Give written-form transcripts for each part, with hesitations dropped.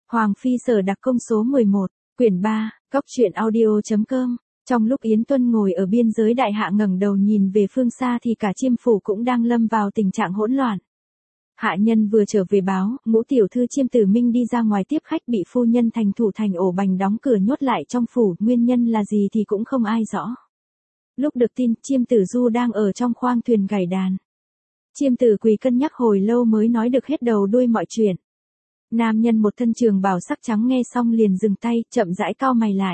Hoàng Phi Sở Đặc Công số 11, quyển 3, Cóc truyện audio.com. Trong lúc Yến Tuân ngồi ở biên giới đại hạ ngẩng đầu nhìn về phương xa thì cả Chiêm phủ cũng đang lâm vào tình trạng hỗn loạn. Hạ nhân vừa trở về báo, Ngũ tiểu thư Chiêm Tử Minh đi ra ngoài tiếp khách bị phu nhân thành thủ thành ổ bành đóng cửa nhốt lại trong phủ, nguyên nhân là gì thì cũng không ai rõ. Lúc được tin, Chiêm Tử Du đang ở trong khoang thuyền gảy đàn. Chiêm Tử Quỳ cân nhắc hồi lâu mới nói được hết đầu đuôi mọi chuyện. Nam nhân một thân trường bào sắc trắng nghe xong liền dừng tay, chậm rãi cau mày lại.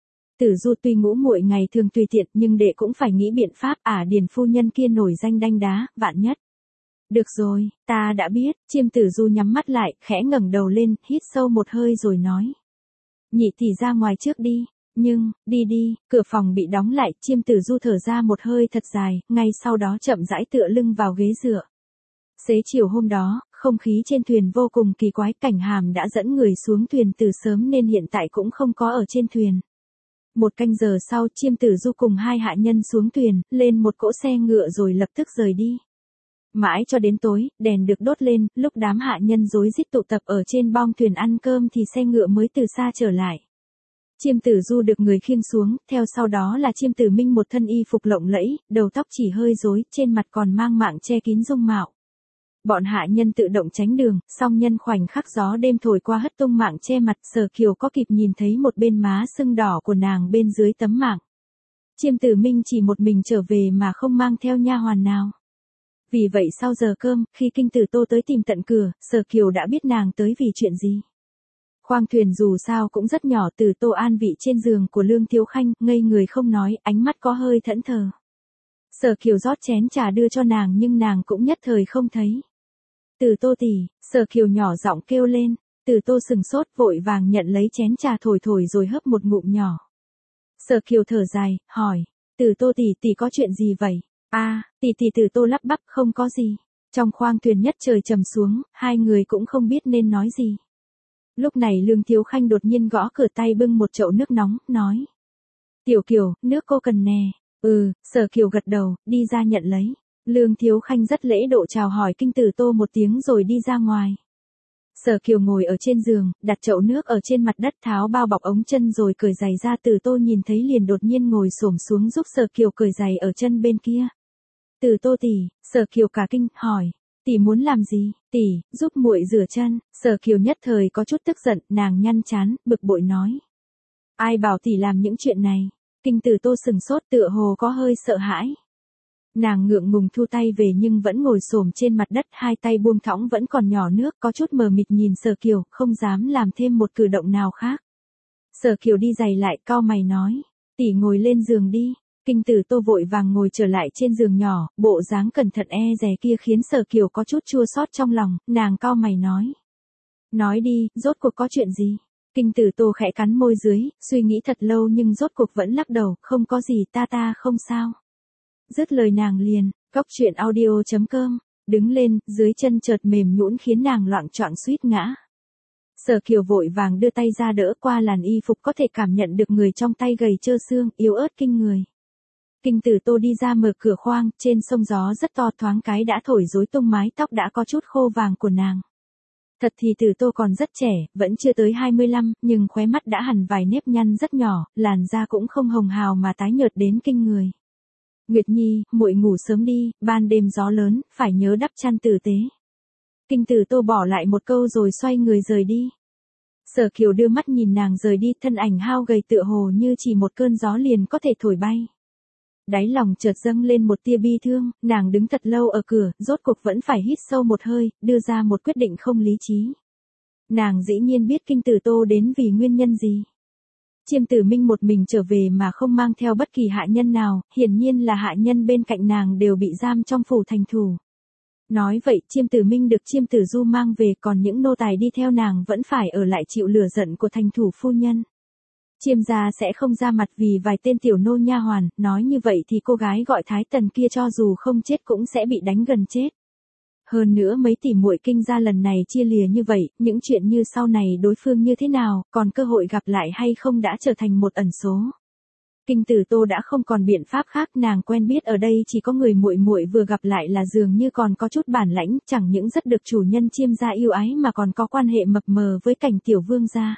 Tử Du tuy Ngũ muội ngày thường tùy tiện nhưng đệ cũng phải nghĩ biện pháp, Điền phu nhân kia nổi danh đanh đá, vạn nhất. Được rồi, ta đã biết. Chiêm Tử Du nhắm mắt lại, khẽ ngẩng đầu lên, hít sâu một hơi rồi nói. Nhị tỷ ra ngoài trước đi. Nhưng, đi, cửa phòng bị đóng lại, Chiêm Tử Du thở ra một hơi thật dài, ngay sau đó chậm rãi tựa lưng vào ghế dựa. Xế chiều hôm đó, không khí trên thuyền vô cùng kỳ quái, Cảnh Hàm đã dẫn người xuống thuyền từ sớm nên hiện tại cũng không có ở trên thuyền. Một canh giờ sau, Chiêm Tử Du cùng hai hạ nhân xuống thuyền, lên một cỗ xe ngựa rồi lập tức rời đi. Mãi cho đến tối, đèn được đốt lên, lúc đám hạ nhân rối rít tụ tập ở trên bong thuyền ăn cơm thì xe ngựa mới từ xa trở lại. Chiêm Tử Du được người khiêng xuống, theo sau đó là Chiêm Tử Minh một thân y phục lộng lẫy, đầu tóc chỉ hơi rối, trên mặt còn mang mạng che kín dung mạo. Bọn hạ nhân tự động tránh đường, song nhân khoảnh khắc gió đêm thổi qua hất tung mạng che mặt, Sở Kiều có kịp nhìn thấy một bên má sưng đỏ của nàng bên dưới tấm mạng. Chiêm Tử Minh chỉ một mình trở về mà không mang theo nha hoàn nào. Vì vậy sau giờ cơm, khi Kinh Tử Tô tới tìm tận cửa, Sở Kiều đã biết nàng tới vì chuyện gì. Khoang thuyền dù sao cũng rất nhỏ, Tử Tô an vị trên giường của Lương Thiếu Khanh, ngây người không nói, ánh mắt có hơi thẫn thờ. Sở Kiều rót chén trà đưa cho nàng nhưng nàng cũng nhất thời không thấy. Tử Tô tỷ, Sở Kiều nhỏ giọng kêu lên. Tử Tô sừng sốt, vội vàng nhận lấy chén trà thổi rồi hớp một ngụm nhỏ. Sở Kiều thở dài, hỏi, Tử Tô tỷ có chuyện gì vậy? Tỷ Tử Tô lắp bắp, không có gì. Trong khoang thuyền nhất trời trầm xuống, hai người cũng không biết nên nói gì. Lúc này Lương Thiếu Khanh đột nhiên gõ cửa, tay bưng một chậu nước nóng, nói. Tiểu Kiều, nước cô cần nè. Sở Kiều gật đầu, đi ra nhận lấy. Lương Thiếu Khanh rất lễ độ chào hỏi Kinh Tử Tô một tiếng rồi đi ra ngoài. Sở Kiều ngồi ở trên giường, đặt chậu nước ở trên mặt đất, tháo bao bọc ống chân rồi cởi giày ra. Tử Tô nhìn thấy liền đột nhiên ngồi xổm xuống giúp Sở Kiều cởi giày ở chân bên kia. Tử Tô tỷ, Sở Kiều cả kinh, hỏi. Tỷ muốn làm gì? Tỷ, giúp muội rửa chân. Sở Kiều nhất thời có chút tức giận, nàng nhăn trán, bực bội nói. Ai bảo tỷ làm những chuyện này? Kinh Tử Tô sừng sốt, tựa hồ có hơi sợ hãi. Nàng ngượng ngùng thu tay về nhưng vẫn ngồi xổm trên mặt đất, hai tay buông thõng vẫn còn nhỏ nước, có chút mờ mịt nhìn Sở Kiều, không dám làm thêm một cử động nào khác. Sở Kiều đi giày lại, cau mày nói. Tỷ ngồi lên giường đi. Kinh Tử Tô vội vàng ngồi trở lại trên giường nhỏ, bộ dáng cẩn thận dè kia khiến Sở Kiều có chút chua xót trong lòng, nàng cau mày nói. Nói đi, rốt cuộc có chuyện gì? Kinh Tử Tô khẽ cắn môi dưới, suy nghĩ thật lâu nhưng rốt cuộc vẫn lắc đầu, không có gì, ta không sao. Dứt lời nàng liền, Cóc truyện audio.com, đứng lên, dưới chân chợt mềm nhũn khiến nàng loạng choạng suýt ngã. Sở Kiều vội vàng đưa tay ra đỡ, qua làn y phục có thể cảm nhận được người trong tay gầy trơ xương, yếu ớt kinh người. Kinh Tử Tô đi ra mở cửa khoang, trên sông gió rất to, thoáng cái đã thổi rối tung mái tóc đã có chút khô vàng của nàng. Thật thì Tử Tô còn rất trẻ, vẫn chưa tới 25, nhưng khóe mắt đã hằn vài nếp nhăn rất nhỏ, làn da cũng không hồng hào mà tái nhợt đến kinh người. Nguyệt Nhi, muội ngủ sớm đi, ban đêm gió lớn, phải nhớ đắp chăn tử tế. Kinh Tử Tô bỏ lại một câu rồi xoay người rời đi. Sở Kiều đưa mắt nhìn nàng rời đi, thân ảnh hao gầy tựa hồ như chỉ một cơn gió liền có thể thổi bay. Đáy lòng chợt dâng lên một tia bi thương, nàng đứng thật lâu ở cửa, rốt cuộc vẫn phải hít sâu một hơi, đưa ra một quyết định không lý trí. Nàng dĩ nhiên biết Kinh Tử Tô đến vì nguyên nhân gì. Chiêm Tử Minh một mình trở về mà không mang theo bất kỳ hạ nhân nào, hiển nhiên là hạ nhân bên cạnh nàng đều bị giam trong phủ thành thủ. Nói vậy, Chiêm Tử Minh được Chiêm Tử Du mang về, còn những nô tài đi theo nàng vẫn phải ở lại chịu lửa giận của thành thủ phu nhân. Chiêm gia sẽ không ra mặt vì vài tên tiểu nô nha hoàn, nói như vậy thì cô gái gọi Thái Tần kia cho dù không chết cũng sẽ bị đánh gần chết. Hơn nữa mấy tỷ muội Kinh gia lần này chia lìa như vậy, những chuyện như sau này đối phương như thế nào, còn cơ hội gặp lại hay không đã trở thành một ẩn số. Kinh Tử Tô đã không còn biện pháp khác, nàng quen biết ở đây chỉ có người muội muội vừa gặp lại là dường như còn có chút bản lãnh, chẳng những rất được chủ nhân Chiêm gia yêu ái mà còn có quan hệ mập mờ với Cảnh tiểu vương gia.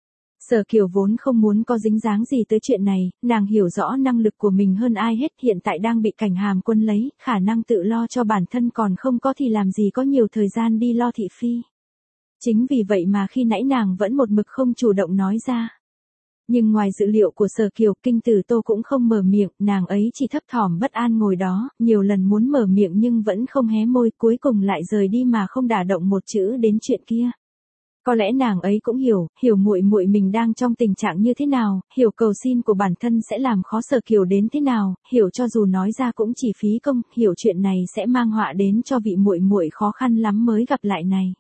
Sở Kiều vốn không muốn có dính dáng gì tới chuyện này, nàng hiểu rõ năng lực của mình hơn ai hết, hiện tại đang bị Cảnh Hàm Quân lấy, khả năng tự lo cho bản thân còn không có thì làm gì có nhiều thời gian đi lo thị phi. Chính vì vậy mà khi nãy nàng vẫn một mực không chủ động nói ra. Nhưng ngoài dự liệu của Sở Kiều, Kinh Tử Tô cũng không mở miệng, nàng ấy chỉ thấp thỏm bất an ngồi đó, nhiều lần muốn mở miệng nhưng vẫn không hé môi, cuối cùng lại rời đi mà không đả động một chữ đến chuyện kia. Có lẽ nàng ấy cũng hiểu muội muội mình đang trong tình trạng như thế nào, hiểu cầu xin của bản thân sẽ làm khó Sở Kiều đến thế nào, hiểu cho dù nói ra cũng chỉ phí công, hiểu chuyện này sẽ mang họa đến cho vị muội muội khó khăn lắm mới gặp lại này.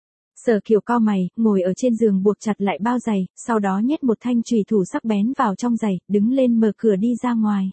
Sở Kiều cau mày, ngồi ở trên giường buộc chặt lại bao giày, sau đó nhét một thanh chùy thủ sắc bén vào trong giày, đứng lên mở cửa đi ra ngoài.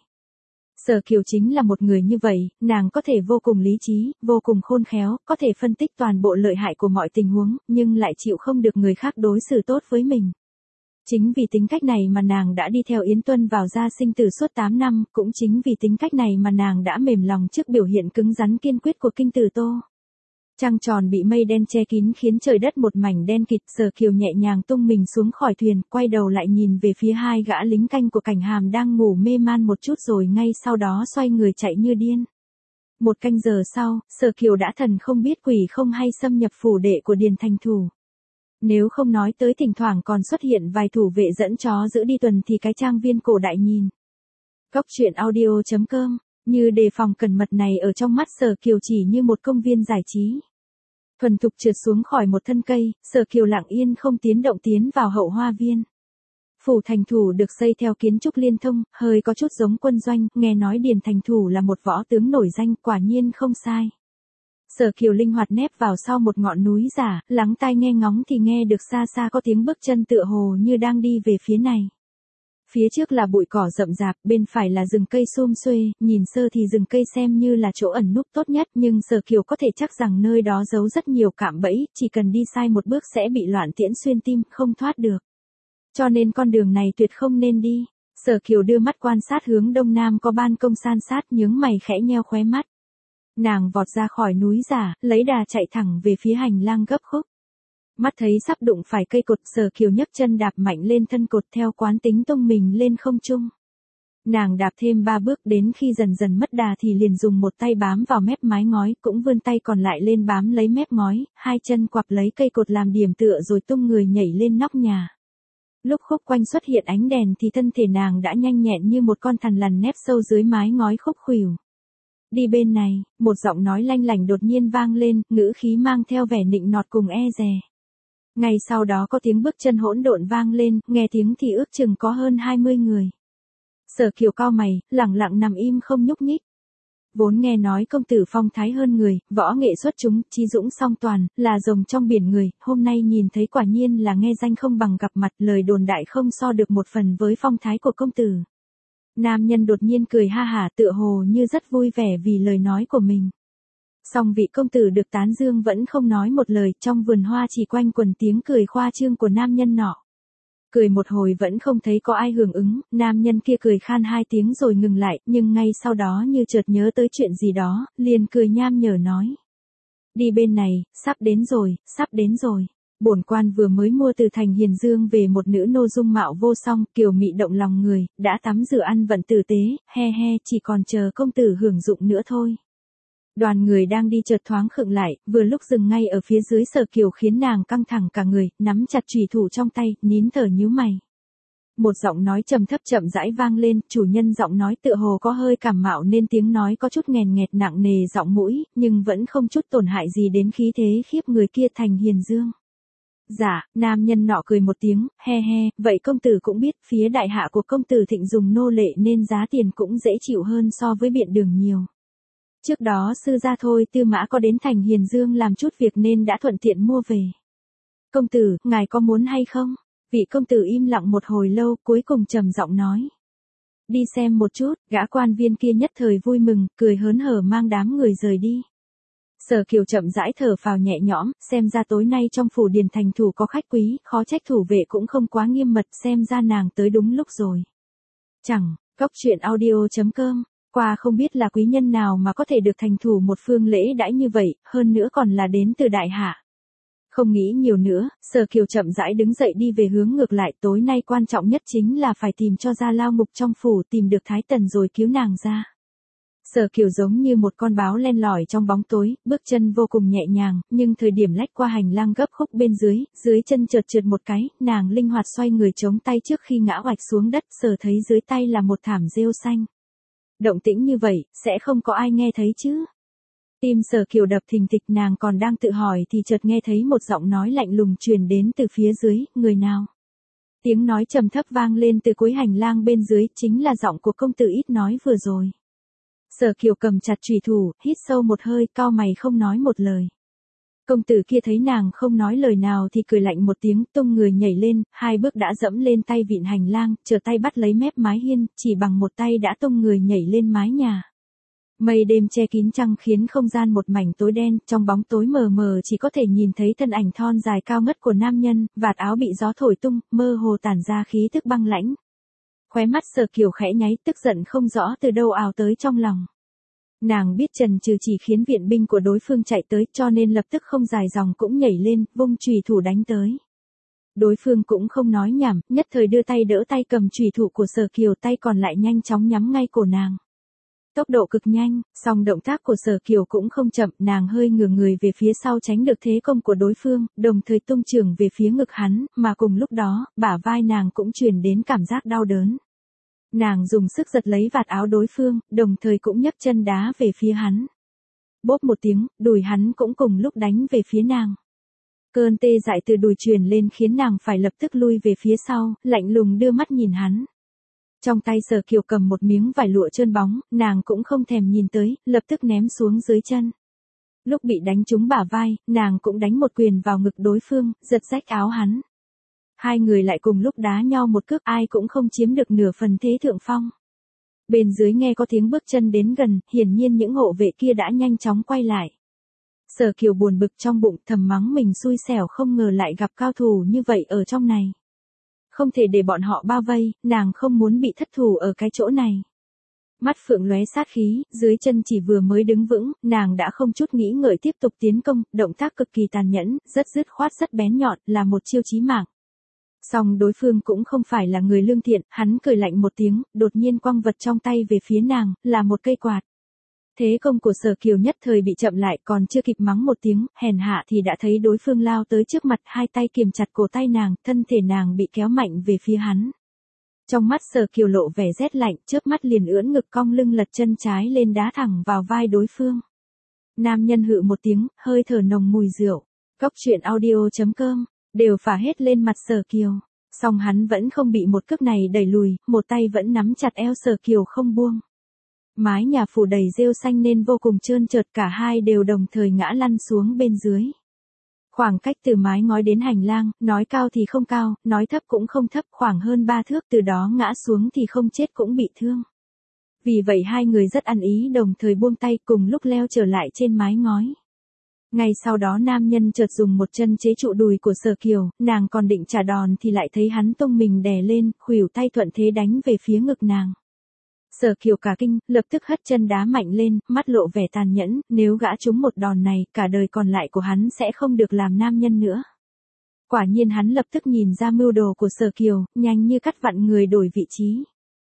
Sở Kiều chính là một người như vậy, nàng có thể vô cùng lý trí, vô cùng khôn khéo, có thể phân tích toàn bộ lợi hại của mọi tình huống, nhưng lại chịu không được người khác đối xử tốt với mình. Chính vì tính cách này mà nàng đã đi theo Yến Tuân vào gia sinh tử suốt 8 năm, cũng chính vì tính cách này mà nàng đã mềm lòng trước biểu hiện cứng rắn kiên quyết của Kinh Tử Tô. Trăng tròn bị mây đen che kín khiến trời đất một mảnh đen kịt, Sở Kiều nhẹ nhàng tung mình xuống khỏi thuyền, quay đầu lại nhìn về phía hai gã lính canh của Cảnh Hàm đang ngủ mê man một chút rồi ngay sau đó xoay người chạy như điên. Một canh giờ sau, Sở Kiều đã thần không biết quỷ không hay xâm nhập phủ đệ của Điền Thành Thủ. Nếu không nói tới thỉnh thoảng còn xuất hiện vài thủ vệ dẫn chó giữ đi tuần thì cái trang viên cổ đại nhìn. Góc truyện audio.com, như đề phòng cẩn mật này ở trong mắt Sở Kiều chỉ như một công viên giải trí. Thuần thục trượt xuống khỏi một thân cây, Sở Kiều lặng yên không tiếng động tiến vào hậu hoa viên. Phủ Thành Thủ được xây theo kiến trúc liên thông, hơi có chút giống quân doanh, nghe nói Điền Thành Thủ là một võ tướng nổi danh, quả nhiên không sai. Sở Kiều linh hoạt nép vào sau một ngọn núi giả, lắng tai nghe ngóng thì nghe được xa xa có tiếng bước chân tựa hồ như đang đi về phía này. Phía trước là bụi cỏ rậm rạp, bên phải là rừng cây xum xuê, nhìn sơ thì rừng cây xem như là chỗ ẩn núp tốt nhất, nhưng Sở Kiều có thể chắc rằng nơi đó giấu rất nhiều cạm bẫy, chỉ cần đi sai một bước sẽ bị loạn tiễn xuyên tim, không thoát được. Cho nên con đường này tuyệt không nên đi. Sở Kiều đưa mắt quan sát hướng đông nam có ban công san sát, nhướng mày khẽ nheo khóe mắt. Nàng vọt ra khỏi núi giả, lấy đà chạy thẳng về phía hành lang gấp khúc. Mắt thấy sắp đụng phải cây cột, Sở Kiều nhấc chân đạp mạnh lên thân cột theo quán tính tung mình lên không trung. Nàng đạp thêm 3 bước, đến khi dần dần mất đà thì liền dùng một tay bám vào mép mái ngói, cũng vươn tay còn lại lên bám lấy mép ngói, hai chân quặp lấy cây cột làm điểm tựa rồi tung người nhảy lên nóc nhà. Lúc khúc quanh xuất hiện ánh đèn thì thân thể nàng đã nhanh nhẹn như một con thằn lằn nép sâu dưới mái ngói khúc khuỷu. Đi bên này, một giọng nói lanh lảnh đột nhiên vang lên, ngữ khí mang theo vẻ nịnh nọt cùng e dè. Ngay sau đó có tiếng bước chân hỗn độn vang lên, nghe tiếng thì ước chừng có hơn 20 người. Sở Kiều cau mày, lẳng lặng nằm im không nhúc nhích. Vốn nghe nói công tử phong thái hơn người, võ nghệ xuất chúng, trí dũng song toàn, là rồng trong biển người, hôm nay nhìn thấy quả nhiên là nghe danh không bằng gặp mặt, lời đồn đại không so được một phần với phong thái của công tử. Nam nhân đột nhiên cười ha hả tựa hồ như rất vui vẻ vì lời nói của mình. Song vị công tử được tán dương vẫn không nói một lời, trong vườn hoa chỉ quanh quần tiếng cười khoa trương của nam nhân nọ. Cười một hồi vẫn không thấy có ai hưởng ứng, nam nhân kia cười khan 2 tiếng rồi ngừng lại, nhưng ngay sau đó như chợt nhớ tới chuyện gì đó, liền cười nham nhở nói. Đi bên này, sắp đến rồi, sắp đến rồi. Bổn quan vừa mới mua từ thành Hiền Dương về một nữ nô dung mạo vô song, kiều mị động lòng người, đã tắm rửa ăn vận tử tế, he he, chỉ còn chờ công tử hưởng dụng nữa thôi. Đoàn người đang đi chợt thoáng khựng lại, vừa lúc dừng ngay ở phía dưới Sở Kiều khiến nàng căng thẳng cả người, nắm chặt chùy thủ trong tay, nín thở nhíu mày. Một giọng nói trầm thấp chậm rãi vang lên, chủ nhân giọng nói tựa hồ có hơi cảm mạo nên tiếng nói có chút nghèn nghẹt nặng nề giọng mũi, nhưng vẫn không chút tổn hại gì đến khí thế khiếp người kia thành Hiền Dương. Dạ, nam nhân nọ cười một tiếng, he he, vậy công tử cũng biết, phía đại hạ của công tử thịnh dùng nô lệ nên giá tiền cũng dễ chịu hơn so với biện đường nhiều. Trước đó sư gia thôi Tư Mã có đến thành Hiền Dương làm chút việc nên đã thuận tiện mua về. Công tử, ngài có muốn hay không? Vị công tử im lặng một hồi lâu, cuối cùng trầm giọng nói. Đi xem một chút, gã quan viên kia nhất thời vui mừng, cười hớn hở mang đám người rời đi. Sở Kiều chậm rãi thở phào nhẹ nhõm, xem ra tối nay trong phủ Điền Thành Thủ có khách quý, khó trách thủ vệ cũng không quá nghiêm mật, xem ra nàng tới đúng lúc rồi. Cóc truyện audio.com. Qua không biết là quý nhân nào mà có thể được thành thủ một phương lễ đãi như vậy, hơn nữa còn là đến từ đại hạ. Không nghĩ nhiều nữa, Sở Kiều chậm rãi đứng dậy đi về hướng ngược lại. Tối nay quan trọng nhất chính là phải tìm cho ra lao ngục trong phủ, tìm được Thái Tần rồi cứu nàng ra. Sở Kiều giống như một con báo len lỏi trong bóng tối, bước chân vô cùng nhẹ nhàng, nhưng thời điểm lách qua hành lang gấp khúc bên dưới chân chợt trượt một cái, nàng linh hoạt xoay người chống tay trước khi ngã oạch xuống đất, sờ thấy dưới tay là một thảm rêu xanh. Động tĩnh như vậy, sẽ không có ai nghe thấy chứ? Tim Sở Kiều đập thình thịch, nàng còn đang tự hỏi thì chợt nghe thấy một giọng nói lạnh lùng truyền đến từ phía dưới, người nào? Tiếng nói trầm thấp vang lên từ cuối hành lang bên dưới, chính là giọng của công tử ít nói vừa rồi. Sở Kiều cầm chặt chùy thủ, hít sâu một hơi, cau mày không nói một lời. Công tử kia thấy nàng không nói lời nào thì cười lạnh một tiếng, tung người nhảy lên, 2 bước đã dẫm lên tay vịn hành lang, trở tay bắt lấy mép mái hiên, chỉ bằng một tay đã tung người nhảy lên mái nhà. Mây đêm che kín trăng khiến không gian một mảnh tối đen, trong bóng tối mờ mờ chỉ có thể nhìn thấy thân ảnh thon dài cao ngất của nam nhân, vạt áo bị gió thổi tung, mơ hồ tản ra khí tức băng lãnh. Khóe mắt Sở Kiều khẽ nháy, tức giận không rõ từ đâu ào tới trong lòng. Nàng biết chần chừ chỉ khiến viện binh của đối phương chạy tới, cho nên lập tức không dài dòng cũng nhảy lên, vung chùy thủ đánh tới. Đối phương cũng không nói nhảm, nhất thời đưa tay đỡ tay cầm chùy thủ của Sở Kiều, tay còn lại nhanh chóng nhắm ngay cổ nàng. Tốc độ cực nhanh, song động tác của Sở Kiều cũng không chậm, nàng hơi ngửa người về phía sau tránh được thế công của đối phương, đồng thời tung chưởng về phía ngực hắn, mà cùng lúc đó, bả vai nàng cũng truyền đến cảm giác đau đớn. Nàng dùng sức giật lấy vạt áo đối phương, đồng thời cũng nhấc chân đá về phía hắn. Bốp một tiếng, đùi hắn cũng cùng lúc đánh về phía nàng. Cơn tê dại từ đùi truyền lên khiến nàng phải lập tức lui về phía sau, lạnh lùng đưa mắt nhìn hắn. Trong tay Sở Kiều cầm một miếng vải lụa trơn bóng, nàng cũng không thèm nhìn tới, lập tức ném xuống dưới chân. Lúc bị đánh trúng bả vai, nàng cũng đánh một quyền vào ngực đối phương, giật rách áo hắn. 2 người lại cùng lúc đá nhau một cước, ai cũng không chiếm được nửa phần thế thượng phong. Bên dưới nghe có tiếng bước chân đến gần, hiển nhiên những hộ vệ kia đã nhanh chóng quay lại. Sở Kiều buồn bực trong bụng, thầm mắng mình xui xẻo không ngờ lại gặp cao thủ như vậy ở trong này. Không thể để bọn họ bao vây, nàng không muốn bị thất thủ ở cái chỗ này. Mắt phượng lóe sát khí, dưới chân chỉ vừa mới đứng vững, nàng đã không chút nghĩ ngợi tiếp tục tiến công, động tác cực kỳ tàn nhẫn, rất dứt khoát rất bén nhọn, là một chiêu chí mạng. Song đối phương cũng không phải là người lương thiện, hắn cười lạnh một tiếng, đột nhiên quăng vật trong tay về phía nàng, là một cây quạt. Thế công của Sở Kiều nhất thời bị chậm lại, còn chưa kịp mắng một tiếng, hèn hạ thì đã thấy đối phương lao tới trước mặt, 2 tay kiềm chặt cổ tay nàng, thân thể nàng bị kéo mạnh về phía hắn. Trong mắt Sở Kiều lộ vẻ rét lạnh, chớp mắt liền ưỡn ngực cong lưng lật chân trái lên đá thẳng vào vai đối phương. Nam nhân hự một tiếng, hơi thở nồng mùi rượu. Cóc truyện audio.com, đều phả hết lên mặt Sở Kiều. Song hắn vẫn không bị một cước này đẩy lùi, một tay vẫn nắm chặt eo Sở Kiều không buông. Mái nhà phủ đầy rêu xanh nên vô cùng trơn trượt, cả hai đều đồng thời ngã lăn xuống bên dưới. Khoảng cách từ mái ngói đến hành lang, nói cao thì không cao, nói thấp cũng không thấp, khoảng hơn 3 thước, từ đó ngã xuống thì không chết cũng bị thương. Vì vậy 2 người rất ăn ý đồng thời buông tay cùng lúc leo trở lại trên mái ngói. Ngay sau đó nam nhân chợt dùng một chân chế trụ đùi của Sở Kiều, nàng còn định trả đòn thì lại thấy hắn tung mình đè lên, khuỷu tay thuận thế đánh về phía ngực nàng. Sở Kiều cả kinh, lập tức hất chân đá mạnh lên, mắt lộ vẻ tàn nhẫn, nếu gã trúng một đòn này, cả đời còn lại của hắn sẽ không được làm nam nhân nữa. Quả nhiên hắn lập tức nhìn ra mưu đồ của Sở Kiều, nhanh như cắt vặn người đổi vị trí.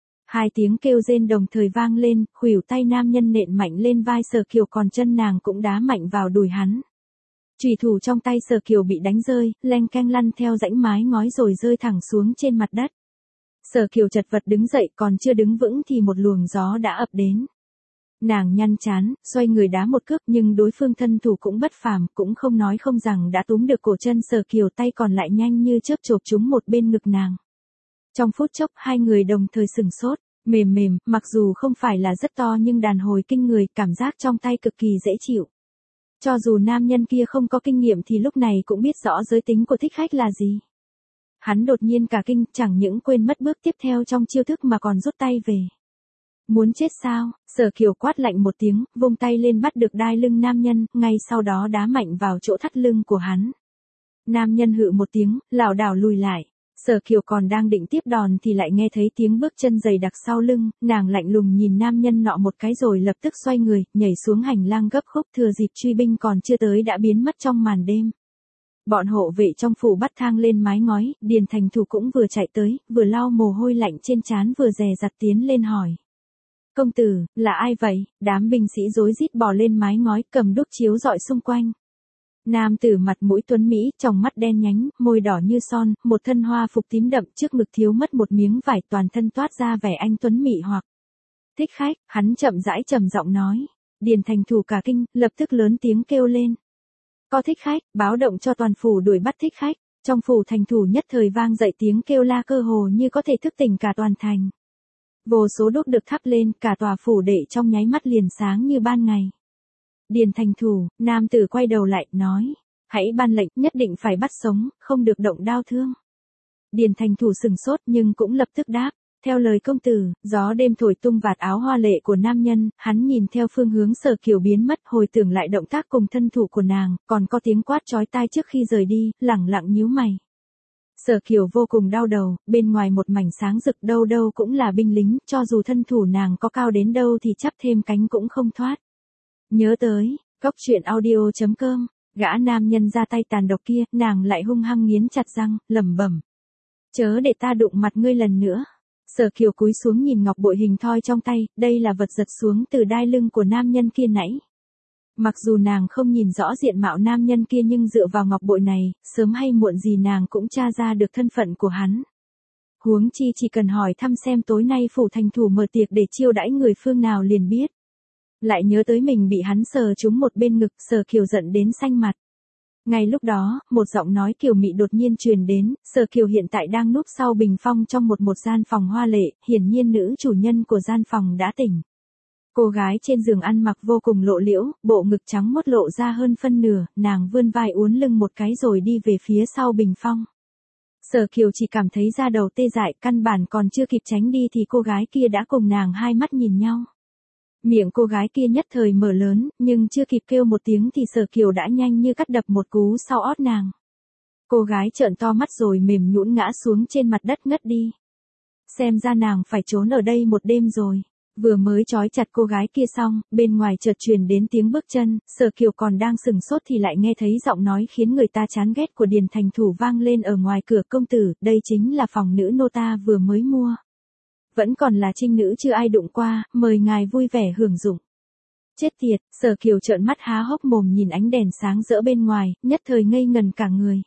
2 tiếng kêu rên đồng thời vang lên, khuỷu tay nam nhân nện mạnh lên vai Sở Kiều, còn chân nàng cũng đá mạnh vào đùi hắn. Chùy thủ trong tay Sở Kiều bị đánh rơi, leng keng lăn theo rãnh mái ngói rồi rơi thẳng xuống trên mặt đất. Sở Kiều chật vật đứng dậy, còn chưa đứng vững thì một luồng gió đã ập đến. Nàng nhăn trán, xoay người đá một cước, nhưng đối phương thân thủ cũng bất phàm, cũng không nói không rằng đã túm được cổ chân Sở Kiều, tay còn lại nhanh như chớp chộp trúng một bên ngực nàng. Trong phút chốc 2 người đồng thời sửng sốt, mềm, mặc dù không phải là rất to nhưng đàn hồi kinh người, cảm giác trong tay cực kỳ dễ chịu. Cho dù nam nhân kia không có kinh nghiệm thì lúc này cũng biết rõ giới tính của thích khách là gì. Hắn đột nhiên cả kinh, chẳng những quên mất bước tiếp theo trong chiêu thức mà còn rút tay về. Muốn chết sao? Sở Kiều quát lạnh một tiếng, vung tay lên bắt được đai lưng nam nhân, ngay sau đó đá mạnh vào chỗ thắt lưng của hắn. Nam nhân hự một tiếng, lảo đảo lùi lại. Sở Kiều còn đang định tiếp đòn thì lại nghe thấy tiếng bước chân dày đặc sau lưng, nàng lạnh lùng nhìn nam nhân nọ một cái rồi lập tức xoay người, nhảy xuống hành lang gấp khúc, thừa dịp truy binh còn chưa tới đã biến mất trong màn đêm. Bọn hộ vệ trong phủ bắt thang lên mái ngói, Điền Thành Thủ cũng vừa chạy tới, vừa lau mồ hôi lạnh trên trán vừa dè dặt tiến lên hỏi. Công tử, là ai vậy? Đám binh sĩ rối rít bò lên mái ngói, cầm đuốc chiếu rọi xung quanh. Nam tử mặt mũi tuấn mỹ, tròng mắt đen nhánh, môi đỏ như son, một thân hoa phục tím đậm, trước ngực thiếu mất một miếng vải, toàn thân toát ra vẻ anh tuấn mị hoặc. Thích khách, hắn chậm rãi trầm giọng nói. Điền Thành Thủ cả kinh, lập tức lớn tiếng kêu lên. Có thích khách, báo động cho toàn phủ đuổi bắt thích khách. Trong phủ Thành Thủ nhất thời vang dậy tiếng kêu la cơ hồ như có thể thức tỉnh cả toàn thành. Vô số đuốc được thắp lên, cả tòa phủ đệ trong nháy mắt liền sáng như ban ngày. Điền Thành Thủ, nam tử quay đầu lại, nói. Hãy ban lệnh, nhất định phải bắt sống, không được động đao thương. Điền Thành Thủ sừng sốt nhưng cũng lập tức đáp. Theo lời công tử, gió đêm thổi tung vạt áo hoa lệ của nam nhân, hắn nhìn theo phương hướng Sở Kiều biến mất, hồi tưởng lại động tác cùng thân thủ của nàng, còn có tiếng quát chói tai trước khi rời đi, lẳng lặng nhíu mày. Sở Kiều vô cùng đau đầu, bên ngoài một mảnh sáng rực đâu đâu cũng là binh lính, cho dù thân thủ nàng có cao đến đâu thì chắp thêm cánh cũng không thoát. Nhớ tới, Cốc Truyện Audio.com, gã nam nhân ra tay tàn độc kia, nàng lại hung hăng nghiến chặt răng, lẩm bẩm. Chớ để ta đụng mặt ngươi lần nữa. Sở Kiều cúi xuống nhìn ngọc bội hình thoi trong tay, đây là vật giật xuống từ đai lưng của nam nhân kia nãy. Mặc dù nàng không nhìn rõ diện mạo nam nhân kia nhưng dựa vào ngọc bội này, sớm hay muộn gì nàng cũng tra ra được thân phận của hắn. Huống chi chỉ cần hỏi thăm xem tối nay phủ Thành Thủ mở tiệc để chiêu đãi người phương nào liền biết. Lại nhớ tới mình bị hắn sờ trúng một bên ngực, Sở Kiều giận đến xanh mặt. Ngay lúc đó, một giọng nói kiều mị đột nhiên truyền đến, Sở Kiều hiện tại đang núp sau bình phong trong một gian phòng hoa lệ, hiển nhiên nữ chủ nhân của gian phòng đã tỉnh. Cô gái trên giường ăn mặc vô cùng lộ liễu, bộ ngực trắng mốt lộ ra hơn phân nửa, nàng vươn vai uốn lưng một cái rồi đi về phía sau bình phong. Sở Kiều chỉ cảm thấy da đầu tê dại, căn bản còn chưa kịp tránh đi thì cô gái kia đã cùng nàng hai mắt nhìn nhau. Miệng cô gái kia nhất thời mở lớn, nhưng chưa kịp kêu một tiếng thì Sở Kiều đã nhanh như cắt đập một cú sau ót nàng. Cô gái trợn to mắt rồi mềm nhũn ngã xuống trên mặt đất ngất đi. Xem ra nàng phải trốn ở đây một đêm rồi. Vừa mới trói chặt cô gái kia xong, bên ngoài chợt truyền đến tiếng bước chân, Sở Kiều còn đang sừng sốt thì lại nghe thấy giọng nói khiến người ta chán ghét của Điền Thành Thủ vang lên ở ngoài cửa. Công tử, đây chính là phòng nữ nô ta vừa mới mua. Vẫn còn là trinh nữ chưa ai đụng qua, mời ngài vui vẻ hưởng dụng. Chết tiệt, Sở Kiều trợn mắt há hốc mồm nhìn ánh đèn sáng rỡ bên ngoài, nhất thời ngây ngần cả người.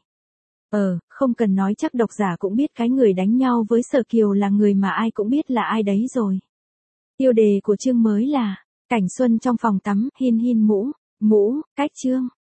Không cần nói chắc độc giả cũng biết cái người đánh nhau với Sở Kiều là người mà ai cũng biết là ai đấy rồi. Tiêu đề của chương mới là, cảnh xuân trong phòng tắm, hin hin mũ, cách chương.